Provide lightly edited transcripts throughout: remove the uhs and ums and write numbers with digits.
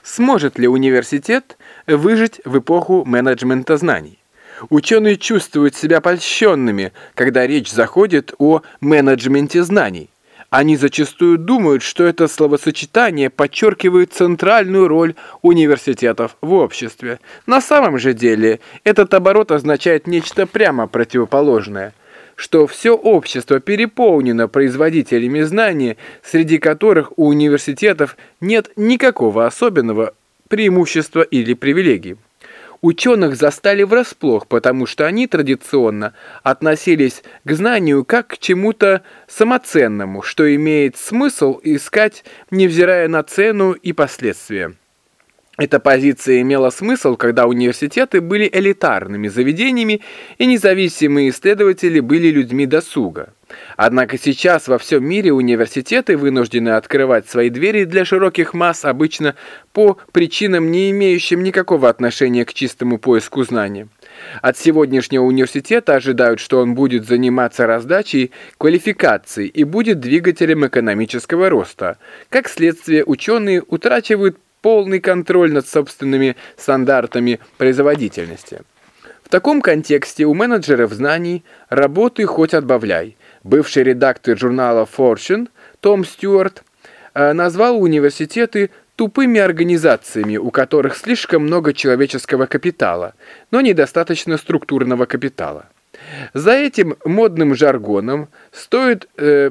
Сможет ли университет выжить в эпоху менеджмента знаний? Ученые чувствуют себя польщенными, когда речь заходит о менеджменте знаний. Они зачастую думают, что это словосочетание подчеркивает центральную роль университетов в обществе. На самом же деле этот оборот означает нечто прямо противоположное, что все общество переполнено производителями знаний, среди которых у университетов нет никакого особенного преимущества или привилегий. Ученых застали врасплох, потому что они традиционно относились к знанию как к чему-то самоценному, что имеет смысл искать, невзирая на цену и последствия. Эта позиция имела смысл, когда университеты были элитарными заведениями и независимые исследователи были людьми досуга. Однако сейчас во всем мире университеты вынуждены открывать свои двери для широких масс обычно по причинам, не имеющим никакого отношения к чистому поиску знаний. От сегодняшнего университета ожидают, что он будет заниматься раздачей квалификаций и будет двигателем экономического роста. Как следствие, ученые утрачивают полный контроль над собственными стандартами производительности. В таком контексте у менеджеров знаний работы хоть отбавляй. Бывший редактор журнала Fortune Том Стюарт назвал университеты тупыми организациями, у которых слишком много человеческого капитала, но недостаточно структурного капитала. За этим модным жаргоном стоит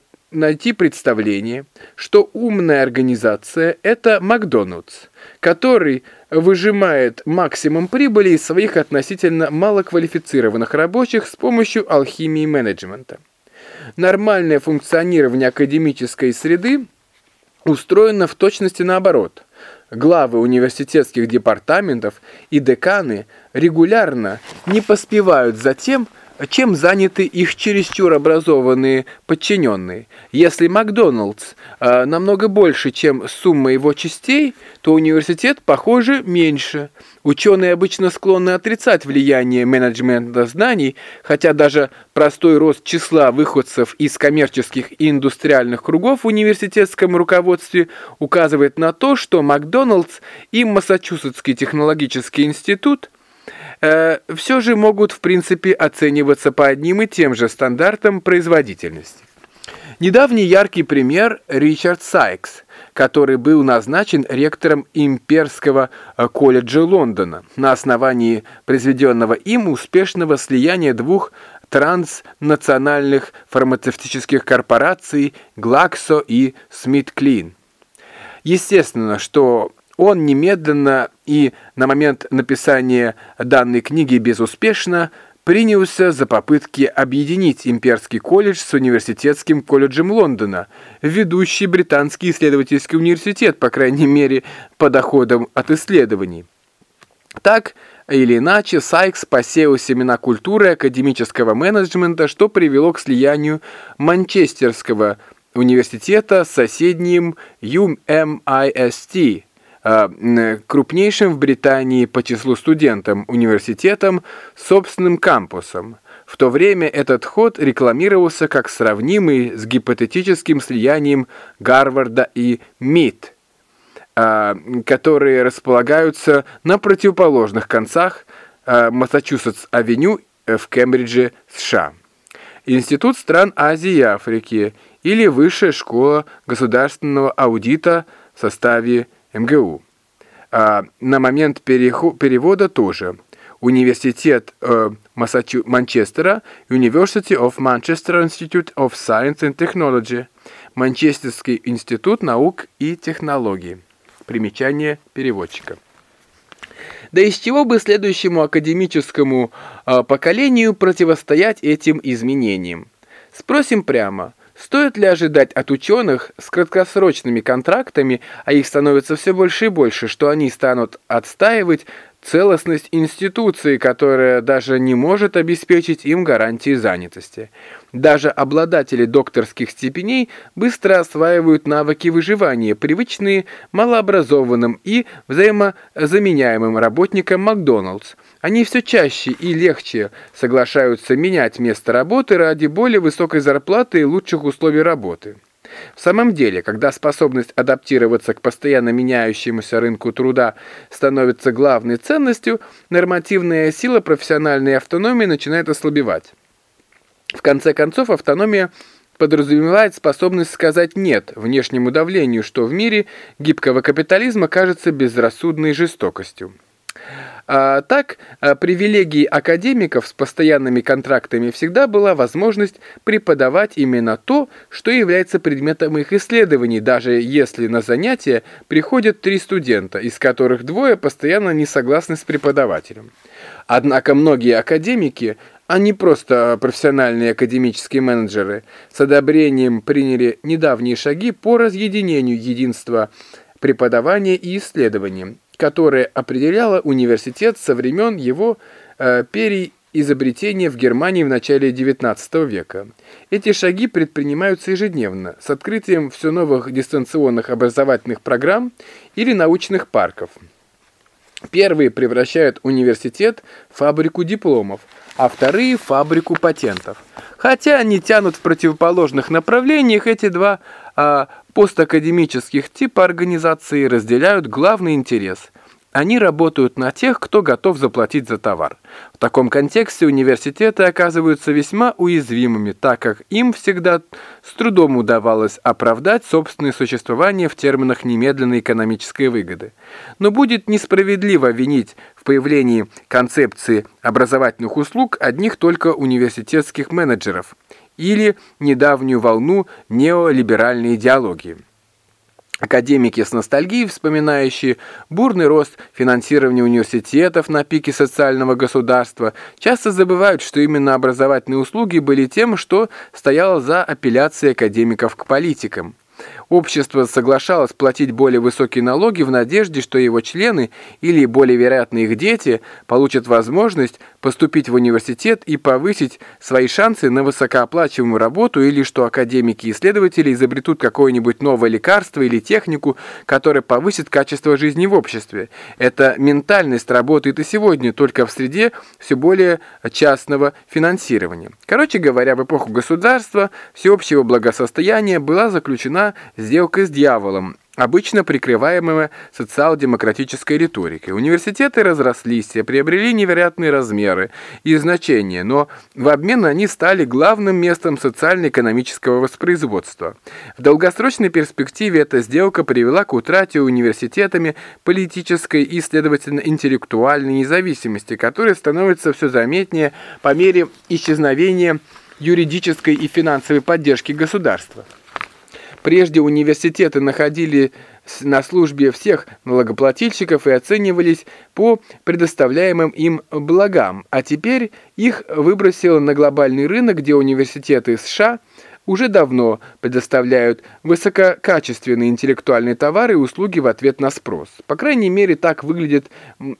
найти представление, что умная организация – это Макдональдс, который выжимает максимум прибыли из своих относительно малоквалифицированных рабочих с помощью алхимии менеджмента. Нормальное функционирование академической среды устроено в точности наоборот. Главы университетских департаментов и деканы регулярно не поспевают за тем, чем заняты их чересчур образованные подчиненные. Если Макдоналдс намного больше, чем сумма его частей, то университет, похоже, меньше. Ученые обычно склонны отрицать влияние менеджмента знаний, хотя даже простой рост числа выходцев из коммерческих и индустриальных кругов в университетском руководстве указывает на то, что Макдоналдс и Массачусетский технологический институт все же могут в принципе оцениваться по одним и тем же стандартам производительности. Недавний яркий пример – Ричард Сайкс, который был назначен ректором Имперского колледжа Лондона на основании произведенного им успешного слияния двух транснациональных фармацевтических корпораций Glaxo и SmithKline. Естественно, что он немедленно и на момент написания данной книги безуспешно принялся за попытки объединить Имперский колледж с Университетским колледжем Лондона, ведущий британский исследовательский университет, по крайней мере, по доходам от исследований. Так или иначе, Сайкс посеял семена культуры академического менеджмента, что привело к слиянию Манчестерского университета с соседним UMIST, крупнейшим в Британии по числу студентов университетом с собственным кампусом. В то время этот ход рекламировался как сравнимый с гипотетическим слиянием Гарварда и МИТ, которые располагаются на противоположных концах Массачусетс-авеню в Кембридже, США. Институт стран Азии и Африки или Высшая школа государственного аудита в составе МГУ. На момент перевода тоже. Университет Манчестера, University of Manchester Institute of Science and Technology, Манчестерский институт наук и технологий. Примечание переводчика. Да из чего бы следующему академическому поколению противостоять этим изменениям? Спросим прямо. Стоит ли ожидать от ученых с краткосрочными контрактами, а их становится все больше и больше, что они станут отстаивать целостность институции, которая даже не может обеспечить им гарантии занятости? Даже обладатели докторских степеней быстро осваивают навыки выживания, привычные малообразованным и взаимозаменяемым работникам Макдоналдс. Они все чаще и легче соглашаются менять место работы ради более высокой зарплаты и лучших условий работы. В самом деле, когда способность адаптироваться к постоянно меняющемуся рынку труда становится главной ценностью, нормативная сила профессиональной автономии начинает ослабевать. В конце концов, автономия подразумевает способность сказать «нет» внешнему давлению, что в мире гибкого капитализма кажется безрассудной жестокостью. Так, привилегией академиков с постоянными контрактами всегда была возможность преподавать именно то, что является предметом их исследований, даже если на занятия приходят 3 студента, из которых 2 постоянно не согласны с преподавателем. Однако многие академики, а не просто профессиональные академические менеджеры, с одобрением приняли недавние шаги по разъединению единства преподавания и исследований, которое определяло университет со времен его переизобретения в Германии в начале XIX века. Эти шаги предпринимаются ежедневно, с открытием все новых дистанционных образовательных программ или научных парков. Первые превращают университет в фабрику дипломов, а вторые – в фабрику патентов. Хотя они тянут в противоположных направлениях, эти два постакадемических типа организации разделяют главный интерес. Они работают на тех, кто готов заплатить за товар. В таком контексте университеты оказываются весьма уязвимыми, так как им всегда с трудом удавалось оправдать собственное существование в терминах немедленной экономической выгоды. Но будет несправедливо винить в появлении концепции образовательных услуг одних только университетских менеджеров или недавнюю волну неолиберальной идеологии. Академики с ностальгией, вспоминающие бурный рост финансирования университетов на пике социального государства, часто забывают, что именно образовательные услуги были тем, что стояло за апелляцией академиков к политикам. Общество соглашалось платить более высокие налоги в надежде, что его члены, или более вероятно их дети, получат возможность поступить в университет и повысить свои шансы на высокооплачиваемую работу, или что академики и исследователи изобретут какое-нибудь новое лекарство или технику, которое повысит качество жизни в обществе. Эта ментальность работает и сегодня, только в среде все более частного финансирования. Короче говоря, в эпоху государства всеобщего благосостояния была заключена сделка с дьяволом, обычно прикрываемая социал-демократической риторикой. Университеты разрослись и приобрели невероятные размеры и значения, но в обмен они стали главным местом социально-экономического воспроизводства. В долгосрочной перспективе эта сделка привела к утрате университетами политической и, следовательно, интеллектуальной независимости, которая становится все заметнее по мере исчезновения юридической и финансовой поддержки государства. Прежде университеты находили на службе всех налогоплательщиков и оценивались по предоставляемым им благам, а теперь их выбросило на глобальный рынок, где университеты США уже давно предоставляют высококачественные интеллектуальные товары и услуги в ответ на спрос. По крайней мере, так выглядит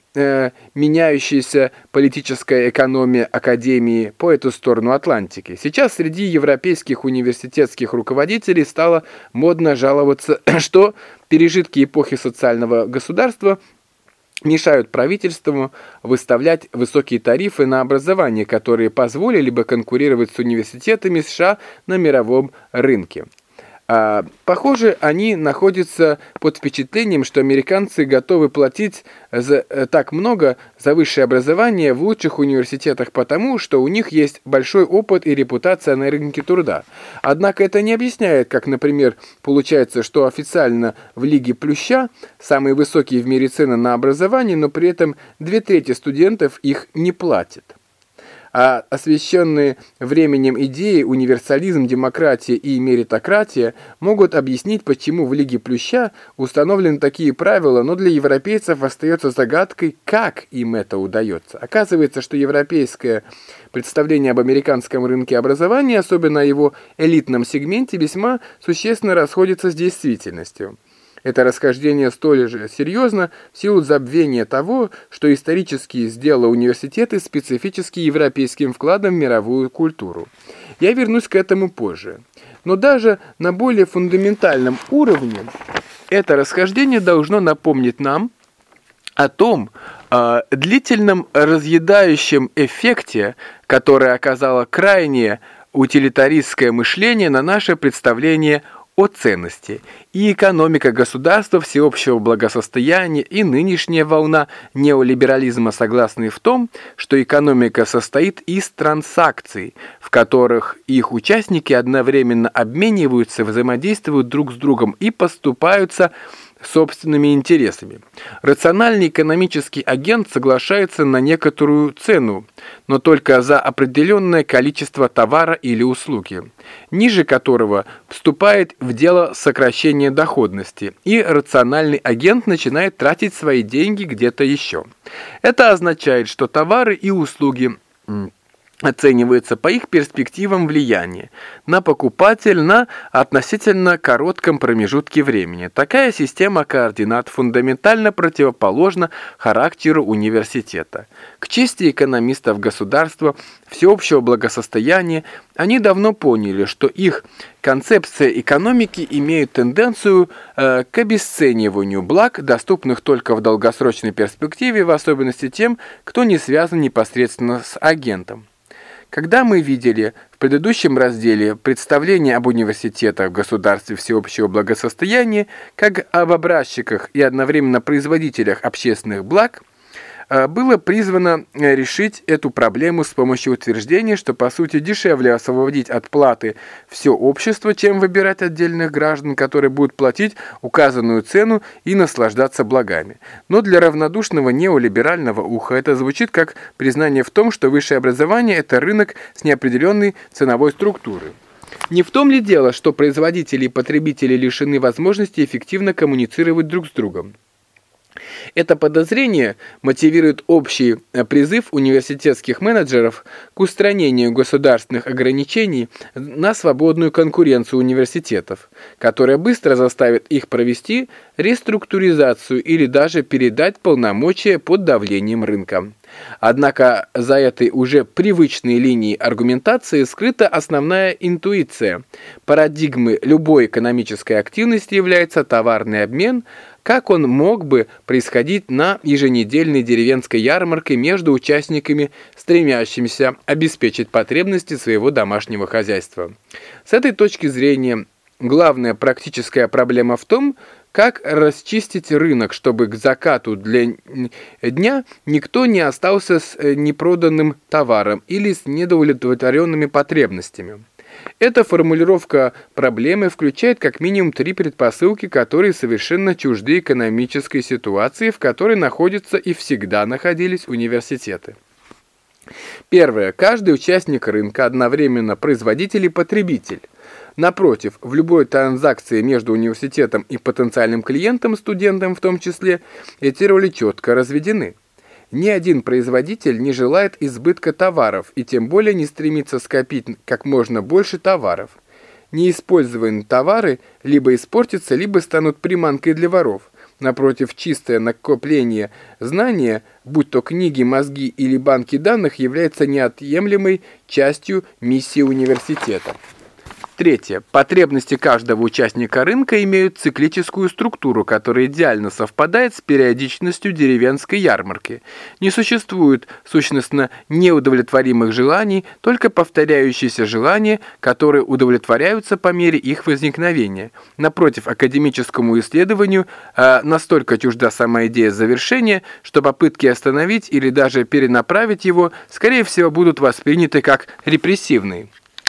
меняющаяся политическая экономия академии по эту сторону Атлантики. Сейчас среди европейских университетских руководителей стало модно жаловаться, что пережитки эпохи социального государства мешают правительству выставлять высокие тарифы на образование, которые позволили бы конкурировать с университетами США на мировом рынке. Похоже, они находятся под впечатлением, что американцы готовы платить так много за высшее образование в лучших университетах потому, что у них есть большой опыт и репутация на рынке труда. Однако это не объясняет, как, например, получается, что официально в Лиге Плюща самые высокие в мире цены на образование, но при этом 2/3 студентов их не платят. А освещенные временем идеи универсализм, демократия и меритократия могут объяснить, почему в Лиге Плюща установлены такие правила, но для европейцев остается загадкой, как им это удается. Оказывается, что европейское представление об американском рынке образования, особенно о его элитном сегменте, весьма существенно расходится с действительностью. Это расхождение столь же серьезно в силу забвения того, что исторически сделало университеты специфически европейским вкладом в мировую культуру. Я вернусь к этому позже. Но даже на более фундаментальном уровне это расхождение должно напомнить нам о том длительном разъедающем эффекте, который оказало крайне утилитаристское мышление на наше представление о ценности. И экономика государства всеобщего благосостояния, и нынешняя волна неолиберализма согласны в том, что экономика состоит из транзакций, в которых их участники одновременно обмениваются, взаимодействуют друг с другом и поступаются собственными интересами. Рациональный экономический агент соглашается на некоторую цену, но только за определенное количество товара или услуги, ниже которого вступает в дело сокращение доходности, и рациональный агент начинает тратить свои деньги где-то еще. Это означает, что товары и услуги оценивается по их перспективам влияния на покупателя на относительно коротком промежутке времени. Такая система координат фундаментально противоположна характеру университета. К чести экономистов государства всеобщего благосостояния, они давно поняли, что их концепция экономики имеет тенденцию к обесцениванию благ, доступных только в долгосрочной перспективе, в особенности тем, кто не связан непосредственно с агентом. Когда мы видели в предыдущем разделе представление об университетах в государстве всеобщего благосостояния как об образчиках и одновременно производителях общественных благ, было призвано решить эту проблему с помощью утверждения, что по сути дешевле освободить от платы все общество, чем выбирать отдельных граждан, которые будут платить указанную цену и наслаждаться благами. Но для равнодушного неолиберального уха это звучит как признание в том, что высшее образование – это рынок с неопределенной ценовой структурой. Не в том ли дело, что производители и потребители лишены возможности эффективно коммуницировать друг с другом? Это подозрение мотивирует общий призыв университетских менеджеров к устранению государственных ограничений на свободную конкуренцию университетов, которая быстро заставит их провести реструктуризацию или даже передать полномочия под давлением рынка. Однако за этой уже привычной линией аргументации скрыта основная интуиция. Парадигмой любой экономической активности является товарный обмен. Как он мог бы происходить на еженедельной деревенской ярмарке между участниками, стремящимися обеспечить потребности своего домашнего хозяйства? С этой точки зрения, главная практическая проблема в том, как расчистить рынок, чтобы к закату дня никто не остался с непроданным товаром или с недовлетворенными потребностями. Эта формулировка проблемы включает как минимум 3 предпосылки, которые совершенно чужды экономической ситуации, в которой находятся и всегда находились университеты. Первое. Каждый участник рынка одновременно производитель и потребитель. Напротив, в любой транзакции между университетом и потенциальным клиентом, студентом в том числе, эти роли четко разведены. Ни один производитель не желает избытка товаров и тем более не стремится скопить как можно больше товаров. Неиспользованные товары либо испортятся, либо станут приманкой для воров. Напротив, чистое накопление знания, будь то книги, мозги или банки данных, является неотъемлемой частью миссии университета. Третье. Потребности каждого участника рынка имеют циклическую структуру, которая идеально совпадает с периодичностью деревенской ярмарки. Не существует сущностно неудовлетворимых желаний, только повторяющиеся желания, которые удовлетворяются по мере их возникновения. Напротив, академическому исследованию настолько чужда сама идея завершения, что попытки остановить или даже перенаправить его, скорее всего, будут восприняты как репрессивные.